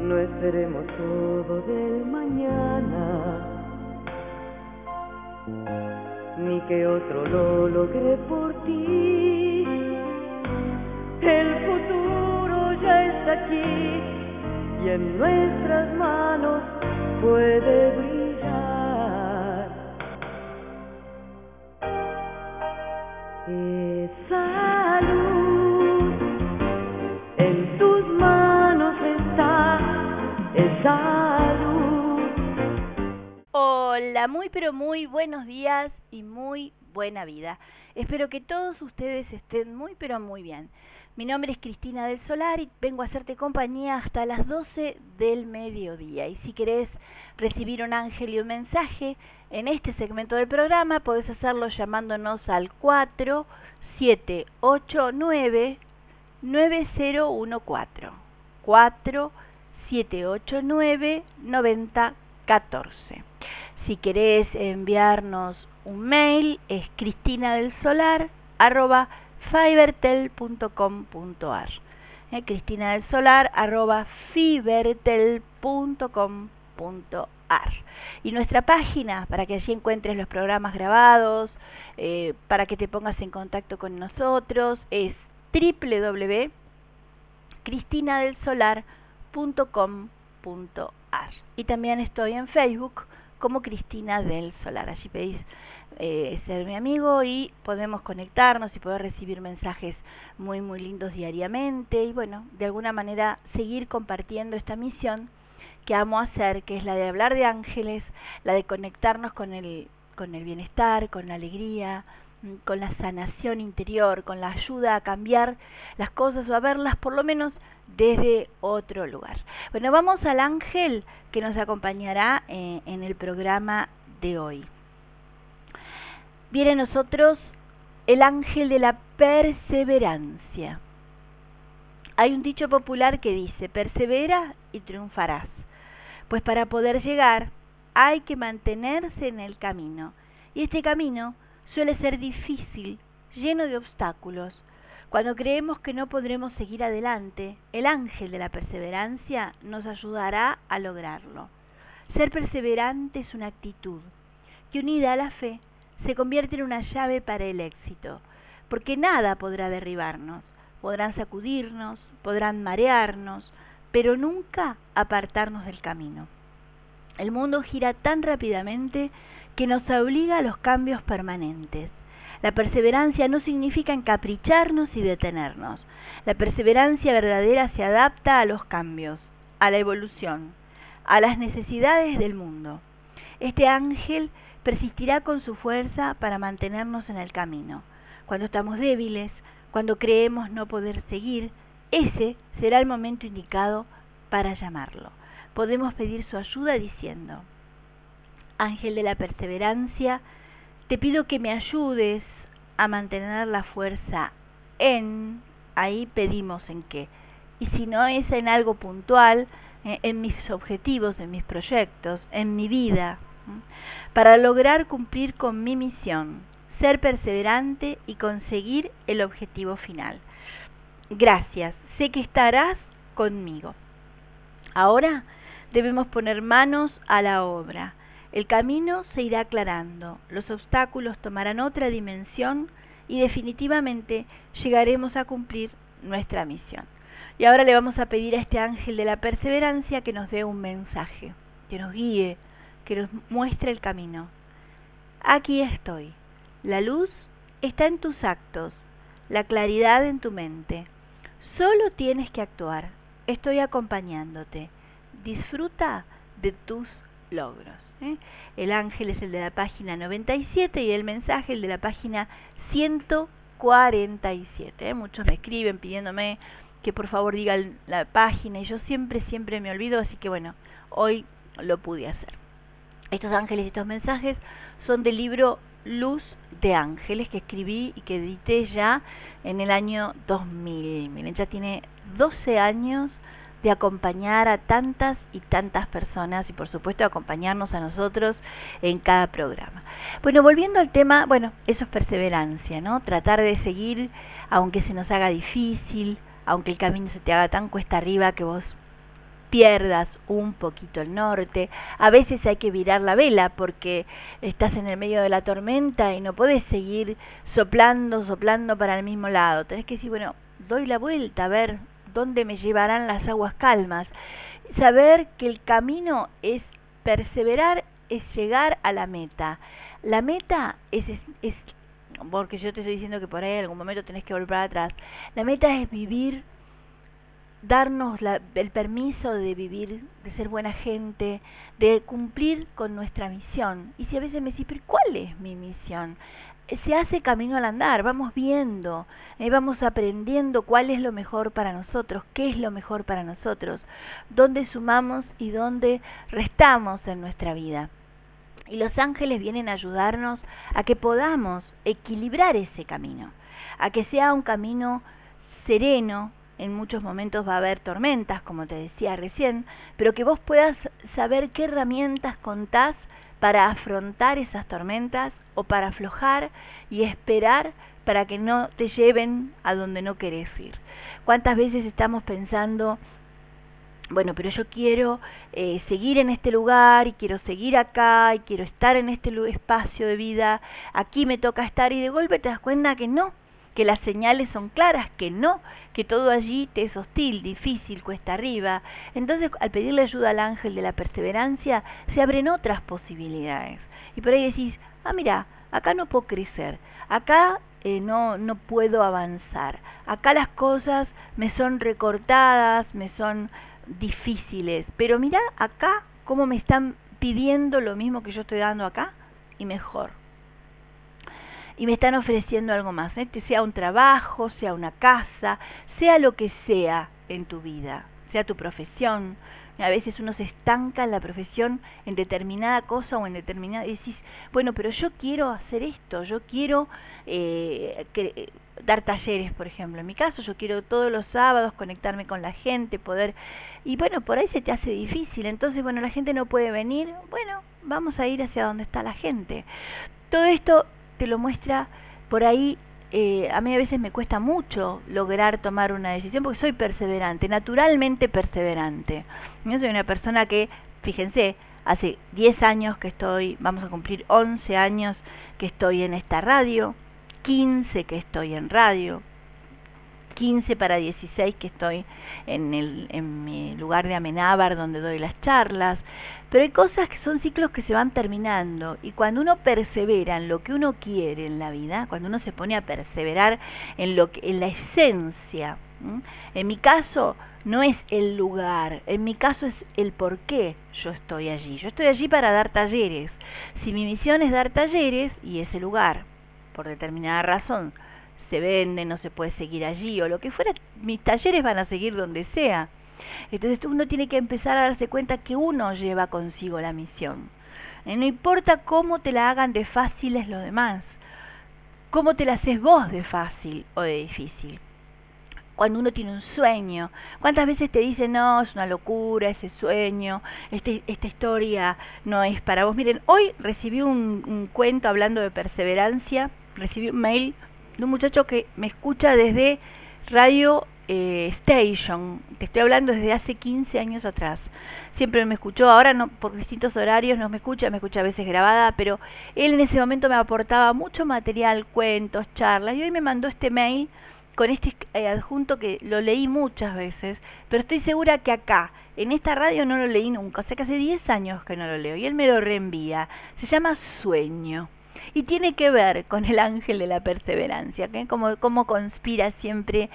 No esperemos todo del mañana, ni que otro lo logre por ti. El futuro ya está aquí y en nuestras manos puede brillar. Esa luz en tus manos está, esa luz. Hola, muy pero muy buenos días y muy buena vida. Espero que todos ustedes estén muy pero muy bien. Mi nombre es Cristina del Solar y vengo a hacerte compañía hasta las 12 del mediodía. Y si querés recibir un ángel y un mensaje en este segmento del programa, podés hacerlo llamándonos al 4789-9014. 4789-9014. Si querés enviarnos un mail, es cristinadelsolar@fibertel.com.ar. cristinadelsolar@fibertel.com.ar. Y nuestra página, para que allí encuentres los programas grabados, para que te pongas en contacto con nosotros, es www.cristinadelsolar.com.ar. Y también estoy en Facebook como Cristina del Solar. Allí pedís ser mi amigo y podemos conectarnos y poder recibir mensajes muy muy lindos diariamente y bueno, de alguna manera seguir compartiendo esta misión que amo hacer, que es la de hablar de ángeles, la de conectarnos con el bienestar, con la alegría, con la sanación interior, con la ayuda a cambiar las cosas o a verlas por lo menos desde otro lugar. Bueno, vamos al ángel que nos acompañará en el programa de hoy. Viene a nosotros el ángel de la perseverancia. Hay un dicho popular que dice, persevera y triunfarás. Pues para poder llegar hay que mantenerse en el camino. Y este camino suele ser difícil, lleno de obstáculos. Cuando creemos que no podremos seguir adelante, el ángel de la perseverancia nos ayudará a lograrlo. Ser perseverante es una actitud que unida a la fe se convierte en una llave para el éxito, porque nada podrá derribarnos, podrán sacudirnos, podrán marearnos, pero nunca apartarnos del camino. El mundo gira tan rápidamente que nos obliga a los cambios permanentes. La perseverancia no significa encapricharnos y detenernos. La perseverancia verdadera se adapta a los cambios, a la evolución, a las necesidades del mundo. Este ángel persistirá con su fuerza para mantenernos en el camino. Cuando estamos débiles, cuando creemos no poder seguir, ese será el momento indicado para llamarlo. Podemos pedir su ayuda diciendo, ángel de la perseverancia, te pido que me ayudes a mantener la fuerza en, ahí pedimos en qué, y si no es en algo puntual, en mis objetivos, en mis proyectos, en mi vida, para lograr cumplir con mi misión, ser perseverante y conseguir el objetivo final. Gracias, sé que estarás conmigo. Ahora debemos poner manos a la obra. El camino se irá aclarando, los obstáculos tomarán otra dimensión y definitivamente llegaremos a cumplir nuestra misión. Y ahora le vamos a pedir a este ángel de la perseverancia que nos dé un mensaje, que nos guíe, que nos muestre el camino. Aquí estoy. La luz está en tus actos, la claridad en tu mente. Solo tienes que actuar. Estoy acompañándote. Disfruta de tus logros. El ángel es el de la página 97 y el mensaje el de la página 147. Muchos me escriben pidiéndome que por favor diga la página y yo siempre me olvido, así que bueno, hoy lo pude hacer. Estos ángeles y estos mensajes son del libro Luz de Ángeles que escribí y que edité ya en el año 2000. Miren, ya tiene 12 años de acompañar a tantas y tantas personas y por supuesto acompañarnos a nosotros en cada programa. Bueno, volviendo al tema, bueno, eso es perseverancia, ¿no? Tratar de seguir aunque se nos haga difícil, aunque el camino se te haga tan cuesta arriba que vos pierdas un poquito el norte. A veces hay que virar la vela porque estás en el medio de la tormenta y no podés seguir soplando para el mismo lado. Tenés que decir, bueno, doy la vuelta a ver dónde me llevarán las aguas calmas. Saber que el camino es perseverar, es llegar a la meta. La meta es porque yo te estoy diciendo que por ahí en algún momento tenés que volver para atrás. La meta es vivir, darnos el permiso de vivir, de ser buena gente, de cumplir con nuestra misión. Y si a veces me decís, pero ¿cuál es mi misión? Se hace camino al andar, vamos viendo, vamos aprendiendo cuál es lo mejor para nosotros, qué es lo mejor para nosotros, dónde sumamos y dónde restamos en nuestra vida. Y los ángeles vienen a ayudarnos a que podamos equilibrar ese camino, a que sea un camino sereno. En muchos momentos va a haber tormentas, como te decía recién, pero que vos puedas saber qué herramientas contás para afrontar esas tormentas o para aflojar y esperar para que no te lleven a donde no querés ir. ¿Cuántas veces estamos pensando, bueno, pero yo quiero seguir en este lugar y quiero seguir acá y quiero estar en este espacio de vida, aquí me toca estar, y de golpe te das cuenta que no, que las señales son claras, que no, que todo allí te es hostil, difícil, cuesta arriba? Entonces, al pedirle ayuda al ángel de la perseverancia, se abren otras posibilidades. Y por ahí decís, ah, mira, acá no puedo crecer, acá no puedo avanzar, acá las cosas me son recortadas, me son difíciles, pero mira acá cómo me están pidiendo lo mismo que yo estoy dando acá y mejor. Y me están ofreciendo algo más, que sea un trabajo, sea una casa, sea lo que sea en tu vida, sea tu profesión. A veces uno se estanca en la profesión, en determinada cosa o en determinada... Y decís, bueno, pero yo quiero hacer esto, yo quiero dar talleres, por ejemplo. En mi caso, yo quiero todos los sábados conectarme con la gente, poder... Y bueno, por ahí se te hace difícil. Entonces, bueno, la gente no puede venir. Bueno, vamos a ir hacia donde está la gente. Todo esto te lo muestra por ahí. A mí a veces me cuesta mucho lograr tomar una decisión porque soy perseverante, naturalmente perseverante. Yo soy una persona que, fíjense, hace 10 años que estoy, vamos a cumplir 11 años que estoy en esta radio, 15 que estoy en radio, 15 para 16 que estoy en mi lugar de Amenábar donde doy las charlas. Pero hay cosas que son ciclos que se van terminando, y cuando uno persevera en lo que uno quiere en la vida, cuando uno se pone a perseverar en la esencia, ¿m? En mi caso no es el lugar, en mi caso es el por qué yo estoy allí. Yo estoy allí para dar talleres. Si mi misión es dar talleres y ese lugar, por determinada razón, se vende, no se puede seguir allí o lo que fuera, mis talleres van a seguir donde sea. Entonces uno tiene que empezar a darse cuenta que uno lleva consigo la misión. No importa cómo te la hagan de fáciles los demás, cómo te la haces vos de fácil o de difícil. Cuando uno tiene un sueño, ¿cuántas veces te dicen, no, es una locura ese sueño, esta historia no es para vos? Miren, hoy recibí un cuento hablando de perseverancia, recibí un mail de un muchacho que me escucha desde Radio Station, te estoy hablando desde hace 15 años atrás. Siempre me escuchó, ahora no, por distintos horarios no me escucha a veces grabada, pero él en ese momento me aportaba mucho material, cuentos, charlas, y hoy me mandó este mail con este adjunto que lo leí muchas veces, pero estoy segura que acá, en esta radio, no lo leí nunca, o sea que hace 10 años que no lo leo, y él me lo reenvía. Se llama Sueño, y tiene que ver con el ángel de la perseverancia, ¿okay? Como conspira siempre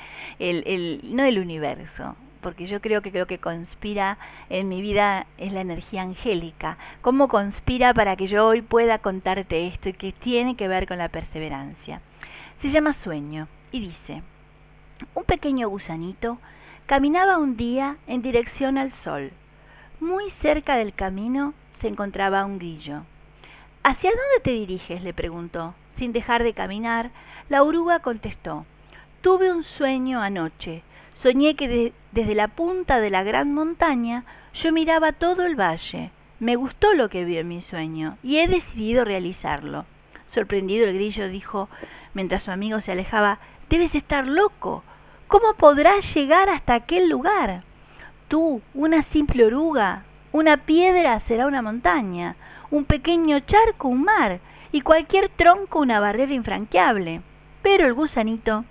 no el universo, porque yo creo que lo que conspira en mi vida es la energía angélica, cómo conspira para que yo hoy pueda contarte esto y que tiene que ver con la perseverancia. Se llama Sueño y dice: un pequeño gusanito caminaba un día en dirección al sol. Muy cerca del camino se encontraba un grillo. ¿Hacia dónde te diriges?, le preguntó. Sin dejar de caminar, la oruga contestó: tuve un sueño anoche. Soñé que desde la punta de la gran montaña yo miraba todo el valle. Me gustó lo que vi en mi sueño y he decidido realizarlo. Sorprendido, el grillo dijo mientras su amigo se alejaba: debes estar loco. ¿Cómo podrás llegar hasta aquel lugar? Tú, una simple oruga, una piedra será una montaña, un pequeño charco un mar, y cualquier tronco una barrera infranqueable. Pero el gusanito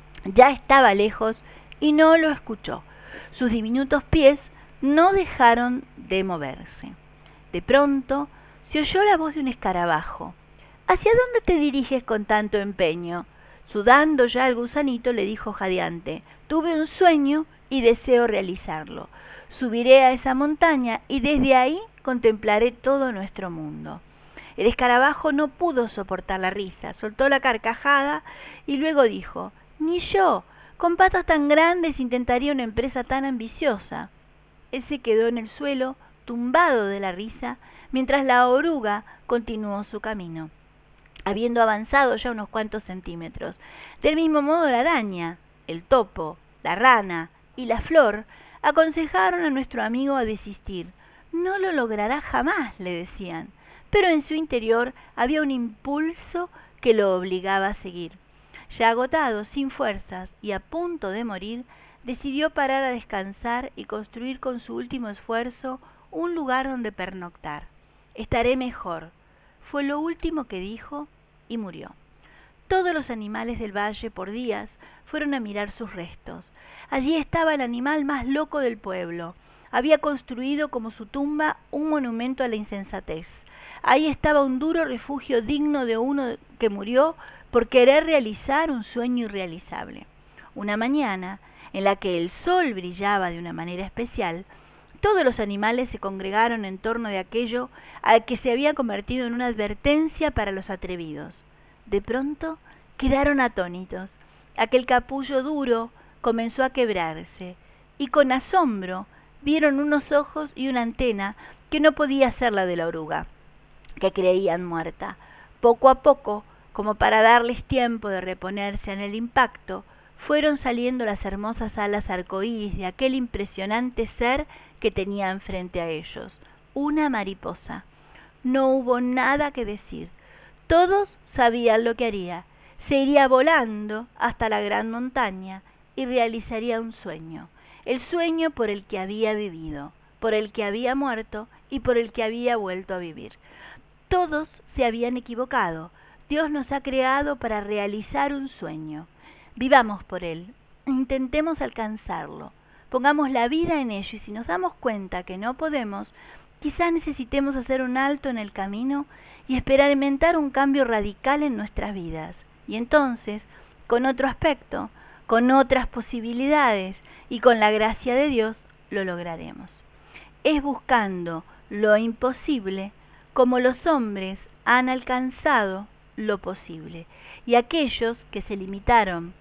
ya estaba lejos y no lo escuchó. Sus diminutos pies no dejaron de moverse. De pronto se oyó la voz de un escarabajo. ¿Hacia dónde te diriges con tanto empeño? Sudando ya el gusanito le dijo jadeante: tuve un sueño y deseo realizarlo. Subiré a esa montaña y desde ahí contemplaré todo nuestro mundo. El escarabajo no pudo soportar la risa, soltó la carcajada y luego dijo: ni yo, con patas tan grandes, intentaría una empresa tan ambiciosa. Él se quedó en el suelo, tumbado de la risa, mientras la oruga continuó su camino, habiendo avanzado ya unos cuantos centímetros. Del mismo modo la araña, el topo, la rana y la flor aconsejaron a nuestro amigo a desistir. No lo logrará jamás, le decían, pero en su interior había un impulso que lo obligaba a seguir. Ya agotado, sin fuerzas y a punto de morir, decidió parar a descansar y construir con su último esfuerzo un lugar donde pernoctar. Estaré mejor, fue lo último que dijo, y murió. Todos los animales del valle por días fueron a mirar sus restos. Allí estaba el animal más loco del pueblo. Había construido como su tumba un monumento a la insensatez. Ahí estaba un duro refugio digno de uno que murió por querer realizar un sueño irrealizable. Una mañana, en la que el sol brillaba de una manera especial, todos los animales se congregaron en torno de aquello al que se había convertido en una advertencia para los atrevidos. De pronto quedaron atónitos. Aquel capullo duro comenzó a quebrarse y con asombro vieron unos ojos y una antena que no podía ser la de la oruga, que creían muerta. Poco a poco, como para darles tiempo de reponerse en el impacto, fueron saliendo las hermosas alas arcoíris de aquel impresionante ser que tenían frente a ellos, una mariposa. No hubo nada que decir. Todos sabían lo que haría. Se iría volando hasta la gran montaña y realizaría un sueño. El sueño por el que había vivido, por el que había muerto y por el que había vuelto a vivir. Todos se habían equivocado. Dios nos ha creado para realizar un sueño. Vivamos por él, intentemos alcanzarlo, pongamos la vida en ello y si nos damos cuenta que no podemos, quizás necesitemos hacer un alto en el camino y experimentar un cambio radical en nuestras vidas. Y entonces, con otro aspecto, con otras posibilidades y con la gracia de Dios, lo lograremos. Es buscando lo imposible como los hombres han alcanzado lo posible. Y aquellos que se limitaron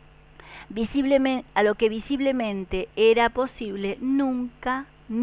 a lo que visiblemente era posible, nunca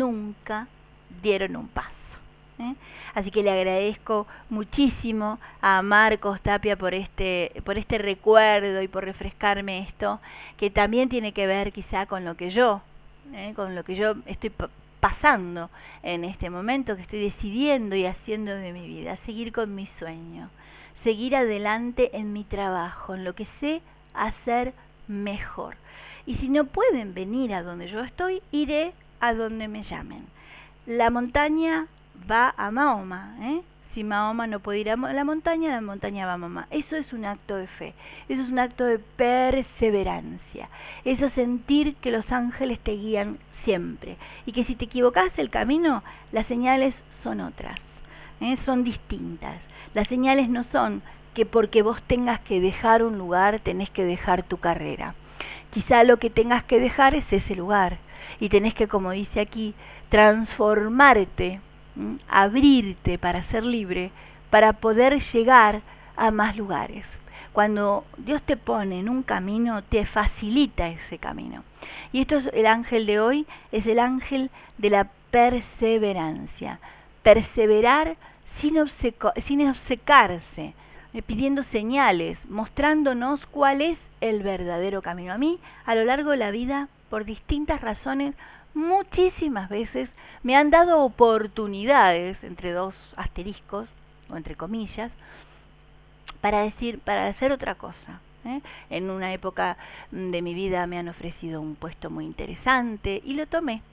dieron un paso. Así que le agradezco muchísimo a Marcos Tapia por este recuerdo y por refrescarme esto, que también tiene que ver quizá con lo que yo estoy pasando en este momento, que estoy decidiendo y haciendo de mi vida, seguir con mi sueño, seguir adelante en mi trabajo, en lo que sé hacer mejor. Y si no pueden venir a donde yo estoy, iré a donde me llamen. La montaña va a Mahoma, Si Mahoma no puede ir a la montaña va a Mahoma. Eso es un acto de fe, eso es un acto de perseverancia, eso es sentir que los ángeles te guían siempre y que si te equivocas el camino, las señales son otras, son distintas. Las señales no son que porque vos tengas que dejar un lugar, tenés que dejar tu carrera. Quizá lo que tengas que dejar es ese lugar y tenés que, como dice aquí, transformarte, abrirte para ser libre, para poder llegar a más lugares. Cuando Dios te pone en un camino, te facilita ese camino. Y esto es el ángel de hoy, es el ángel de la perseverancia. Perseverar sin obcecarse, pidiendo señales, mostrándonos cuál es el verdadero camino. A mí, a lo largo de la vida, por distintas razones, muchísimas veces me han dado oportunidades, entre dos asteriscos, o entre comillas, para hacer otra cosa. En una época de mi vida me han ofrecido un puesto muy interesante y lo tomé.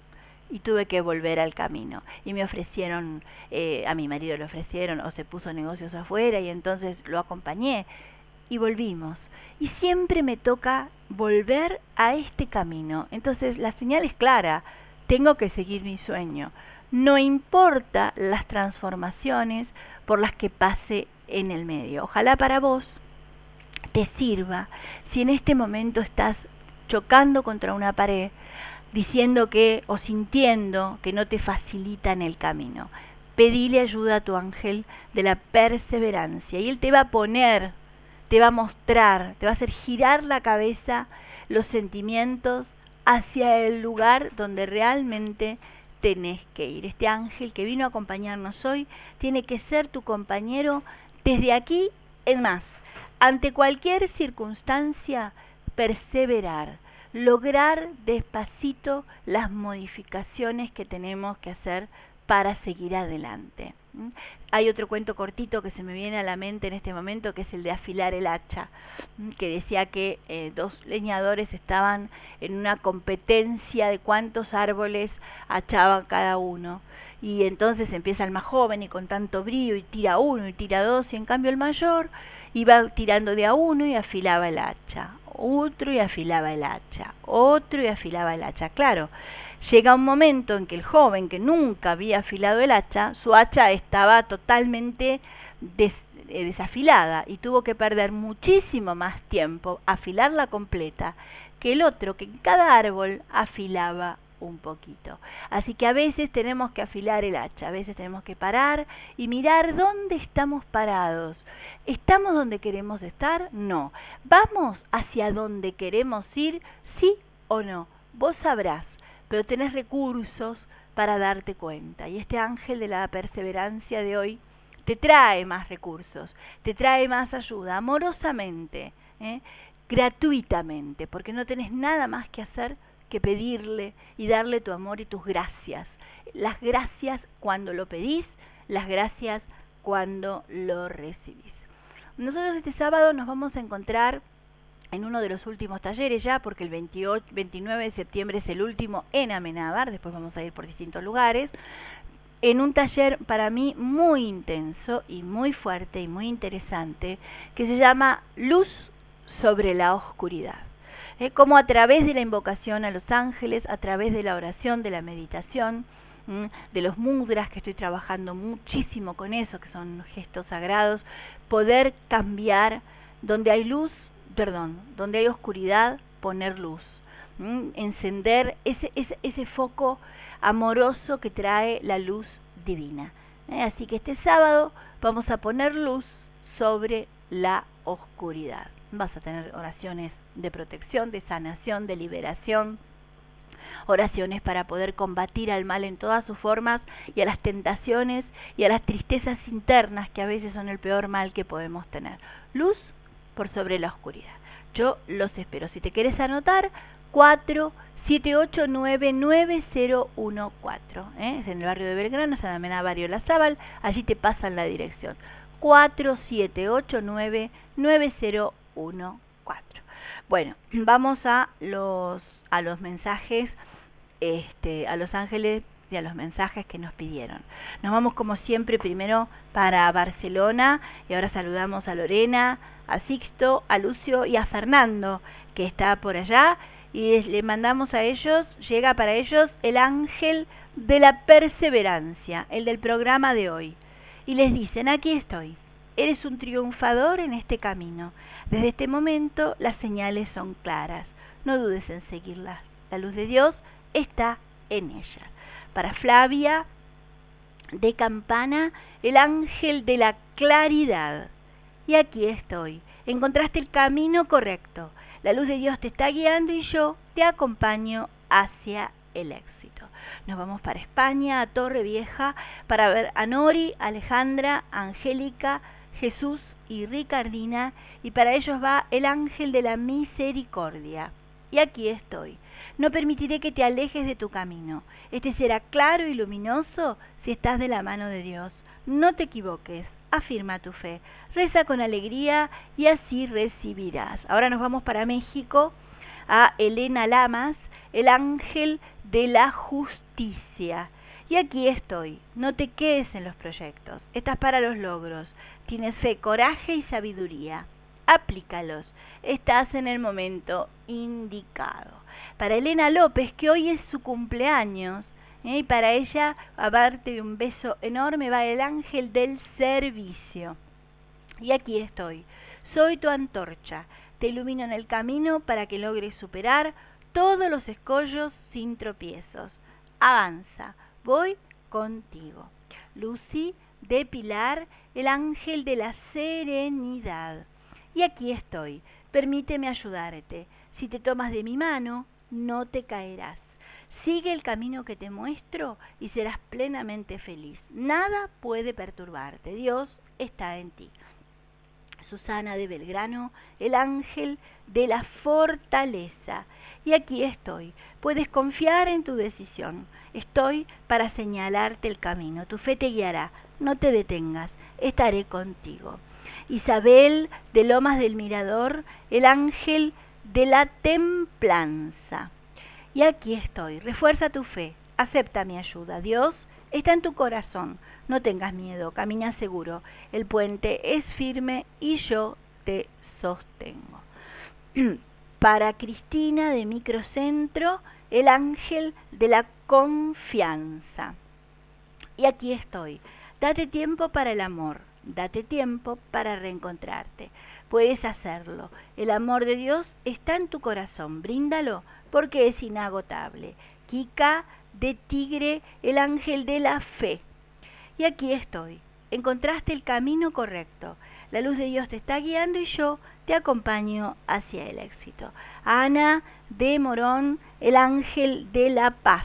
y tuve que volver al camino. Y me ofrecieron, a mi marido le ofrecieron, o se puso negocios afuera, y entonces lo acompañé y volvimos. Y siempre me toca volver a este camino. Entonces la señal es clara, tengo que seguir mi sueño. No importa las transformaciones por las que pase en el medio. Ojalá para vos te sirva si en este momento estás chocando contra una pared, diciendo que o sintiendo que no te facilitan el camino. Pedile ayuda a tu ángel de la perseverancia y él te va a poner, te va a mostrar, te va a hacer girar la cabeza, los sentimientos hacia el lugar donde realmente tenés que ir. Este ángel que vino a acompañarnos hoy tiene que ser tu compañero desde aquí en más. Ante cualquier circunstancia, perseverar, lograr despacito las modificaciones que tenemos que hacer para seguir adelante. Hay otro cuento cortito que se me viene a la mente en este momento, que es el de afilar el hacha, que decía que dos leñadores estaban en una competencia de cuántos árboles hachaban cada uno. Y entonces empieza el más joven y con tanto brío y tira uno y tira dos, y en cambio el mayor iba tirando de a uno y afilaba el hacha, otro y afilaba el hacha, otro y afilaba el hacha. Claro, llega un momento en que el joven que nunca había afilado el hacha, su hacha estaba totalmente desafilada y tuvo que perder muchísimo más tiempo afilarla completa que el otro que en cada árbol afilaba un poquito. Así que a veces tenemos que afilar el hacha, a veces tenemos que parar y mirar dónde estamos parados. ¿Estamos donde queremos estar? No. ¿Vamos hacia donde queremos ir? ¿Sí o no? Vos sabrás, pero tenés recursos para darte cuenta. Y este ángel de la perseverancia de hoy te trae más recursos, te trae más ayuda, amorosamente, gratuitamente, porque no tenés nada más que hacer que pedirle y darle tu amor y tus gracias. Las gracias cuando lo pedís, las gracias cuando lo recibís. Nosotros este sábado nos vamos a encontrar en uno de los últimos talleres ya, porque el 29 de septiembre es el último en Amenábar, después vamos a ir por distintos lugares, en un taller para mí muy intenso y muy fuerte y muy interesante, que se llama Luz sobre la Oscuridad. Como a través de la invocación a los ángeles, a través de la oración, de la meditación, de los mudras, que estoy trabajando muchísimo con eso, que son gestos sagrados, poder cambiar donde hay luz, donde hay oscuridad, poner luz, encender ese foco amoroso que trae la luz divina. Así que este sábado vamos a poner luz sobre la oscuridad. Vas a tener oraciones de protección, de sanación, de liberación, oraciones para poder combatir al mal en todas sus formas y a las tentaciones y a las tristezas internas que a veces son el peor mal que podemos tener. Luz por sobre la oscuridad. Yo los espero. Si te quieres anotar, 47899014. Es en el barrio de Belgrano, San Amenábar, Barrio La Zabal. Allí te pasan la dirección. 47899014. Bueno, vamos a los mensajes, a los ángeles y a los mensajes que nos pidieron. Nos vamos como siempre primero para Barcelona y ahora saludamos a Lorena, a Sixto, a Lucio y a Fernando, que está por allá, y le mandamos a ellos, llega para ellos el ángel de la perseverancia, el del programa de hoy, y les dicen: aquí estoy, eres un triunfador en este camino, desde este momento las señales son claras, no dudes en seguirlas, la luz de Dios está en ella. Para Flavia de Campana, el ángel de la claridad. Y aquí estoy. Encontraste el camino correcto. La luz de Dios te está guiando y yo te acompaño hacia el éxito. Nos vamos para España, a Torre Vieja, para ver a Nori, Alejandra, Angélica, Jesús y Ricardina. Y para ellos va el ángel de la misericordia. Y aquí estoy. No permitiré que te alejes de tu camino. Este será claro y luminoso si estás de la mano de Dios. No te equivoques. Afirma tu fe. Reza con alegría y así recibirás. Ahora nos vamos para México, a Elena Lamas. el ángel de la justicia. Y aquí estoy, no te quedes en los proyectos, estás para los logros, tienes fe, coraje y sabiduría, aplícalos, estás en el momento indicado. Para Elena López, que hoy es su cumpleaños, y para ella, a darte un beso enorme, va el ángel del servicio. Y aquí estoy, soy tu antorcha, te ilumino en el camino para que logres superar todos los escollos sin tropiezos. Avanza, voy contigo. Lucy de Pilar, el ángel de la serenidad. Y aquí estoy, permíteme ayudarte. Si te tomas de mi mano, no te caerás. Sigue el camino que te muestro y serás plenamente feliz. Nada puede perturbarte. Dios está en ti. Susana de Belgrano, el ángel de la fortaleza. Y aquí estoy. Puedes confiar en tu decisión. Estoy para señalarte el camino. Tu fe te guiará. No te detengas. Estaré contigo. Isabel de Lomas del Mirador, el ángel de la templanza. Y aquí estoy. Refuerza tu fe. Acepta mi ayuda. Dios está en tu corazón. No tengas miedo. Camina seguro. El puente es firme y yo te sostengo. Para Cristina de Microcentro, el ángel de la confianza. Y aquí estoy. Date tiempo para el amor. Date tiempo para reencontrarte. Puedes hacerlo. El amor de Dios está en tu corazón. Bríndalo porque es inagotable. Kika de Tigre, el ángel de la fe. Y aquí estoy. Encontraste el camino correcto. La luz de Dios te está guiando y yo te acompaño hacia el éxito. Ana de Morón, el ángel de la paz.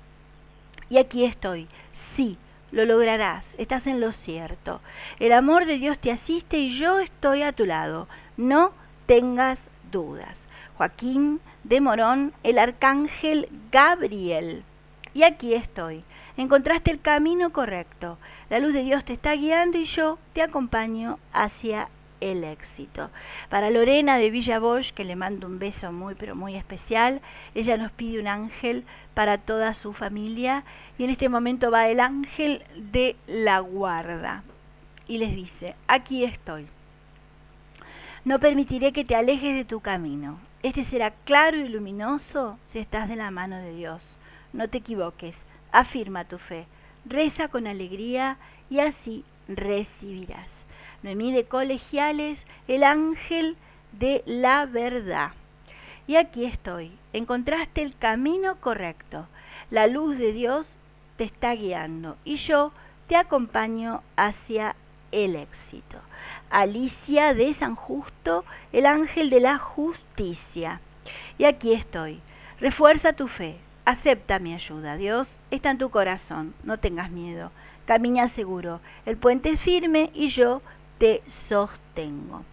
Y aquí estoy. Sí, lo lograrás. Estás en lo cierto. El amor de Dios te asiste y yo estoy a tu lado. No tengas dudas. Joaquín de Morón, el arcángel Gabriel. Y aquí estoy. Encontraste el camino correcto. La luz de Dios te está guiando y yo te acompaño hacia el éxito. Para Lorena de Villa Bosch, que le mando un beso muy pero muy especial, ella nos pide un ángel para toda su familia y en este momento va el ángel de la guarda y les dice, aquí estoy. No permitiré que te alejes de tu camino. Este será claro y luminoso si estás de la mano de Dios. No te equivoques, afirma tu fe, reza con alegría y así recibirás. Noemí de Colegiales, el ángel de la verdad. Y aquí estoy, encontraste el camino correcto. La luz de Dios te está guiando y yo te acompaño hacia el éxito. Alicia de San Justo, el ángel de la justicia. Y aquí estoy. Refuerza tu fe. Acepta mi ayuda. Dios está en tu corazón. No tengas miedo. Camina seguro. El puente es firme y yo te sostengo.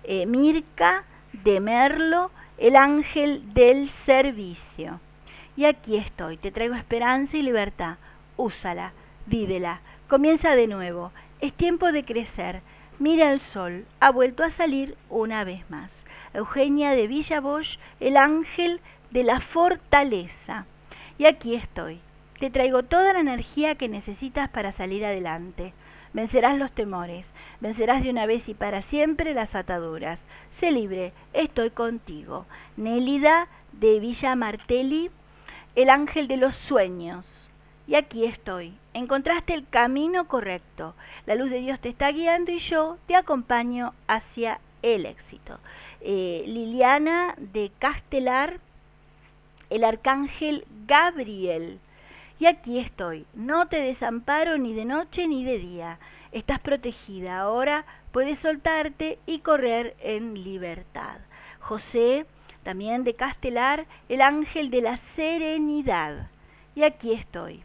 Mirka de Merlo, el ángel del servicio. Y aquí estoy. Te traigo esperanza y libertad. Úsala. Vívela. Comienza de nuevo. Es tiempo de crecer. Mira el sol, ha vuelto a salir una vez más. Eugenia de Villa Bosch, el ángel de la fortaleza. Y aquí estoy. Te traigo toda la energía que necesitas para salir adelante. Vencerás los temores, vencerás de una vez y para siempre las ataduras. Sé libre, estoy contigo. Nélida de Villa Martelli, el ángel de los sueños. Y aquí estoy. Encontraste el camino correcto. La luz de Dios te está guiando y yo te acompaño hacia el éxito. Liliana de Castelar, el arcángel Gabriel. Y aquí estoy. No te desamparo ni de noche ni de día. Estás protegida. Ahora puedes soltarte y correr en libertad. José, también de Castelar, el ángel de la serenidad. Y aquí estoy.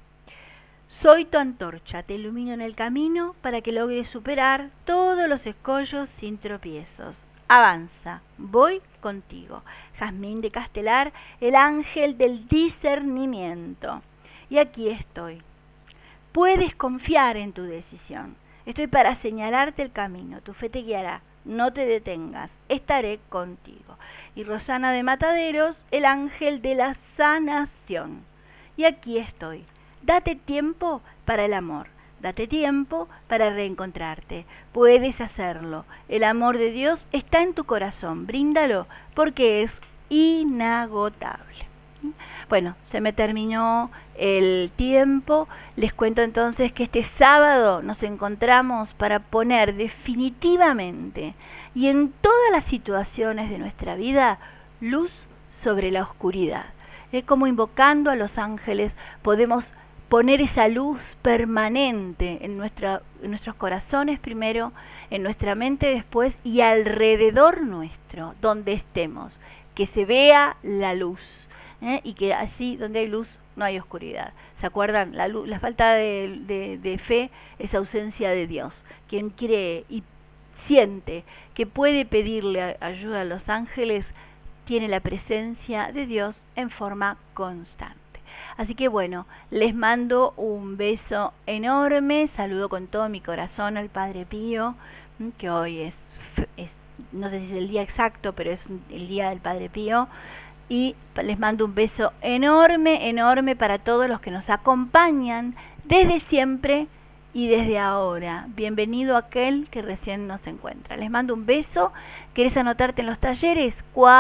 Soy tu antorcha, te ilumino en el camino para que logres superar todos los escollos sin tropiezos. Avanza, voy contigo. Jazmín de Castelar, el ángel del discernimiento. Y aquí estoy. Puedes confiar en tu decisión. Estoy para señalarte el camino. Tu fe te guiará. no te detengas, estaré contigo. Y Rosana de Mataderos, el ángel de la sanación. Y aquí estoy. Date tiempo para el amor. Date tiempo para reencontrarte. Puedes hacerlo. El amor de Dios está en tu corazón. Bríndalo porque es inagotable. Bueno, se me terminó el tiempo. Les cuento entonces que este sábado nos encontramos para poner definitivamente y en todas las situaciones de nuestra vida luz sobre la oscuridad. Como invocando a los ángeles podemos poner esa luz permanente en nuestros corazones primero, en nuestra mente después y alrededor nuestro, donde estemos, que se vea la luz. Y que así donde hay luz no hay oscuridad. ¿Se acuerdan? La falta de fe es ausencia de Dios. Quien cree y siente que puede pedirle ayuda a los ángeles tiene la presencia de Dios en forma constante. Así que bueno, les mando un beso enorme, saludo con todo mi corazón al Padre Pío, que hoy es no sé si es el día exacto, pero es el día del Padre Pío. Y les mando un beso enorme, enorme para todos los que nos acompañan desde siempre y desde ahora. Bienvenido aquel que recién nos encuentra. Les mando un beso. ¿Querés anotarte en los talleres?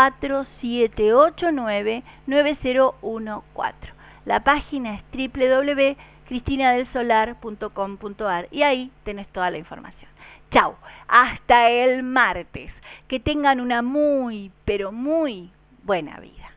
4789-9014. La página es www.cristinadelsolar.com.ar y ahí tenés toda la información. Chau, hasta el martes. Que tengan una muy, pero muy buena vida.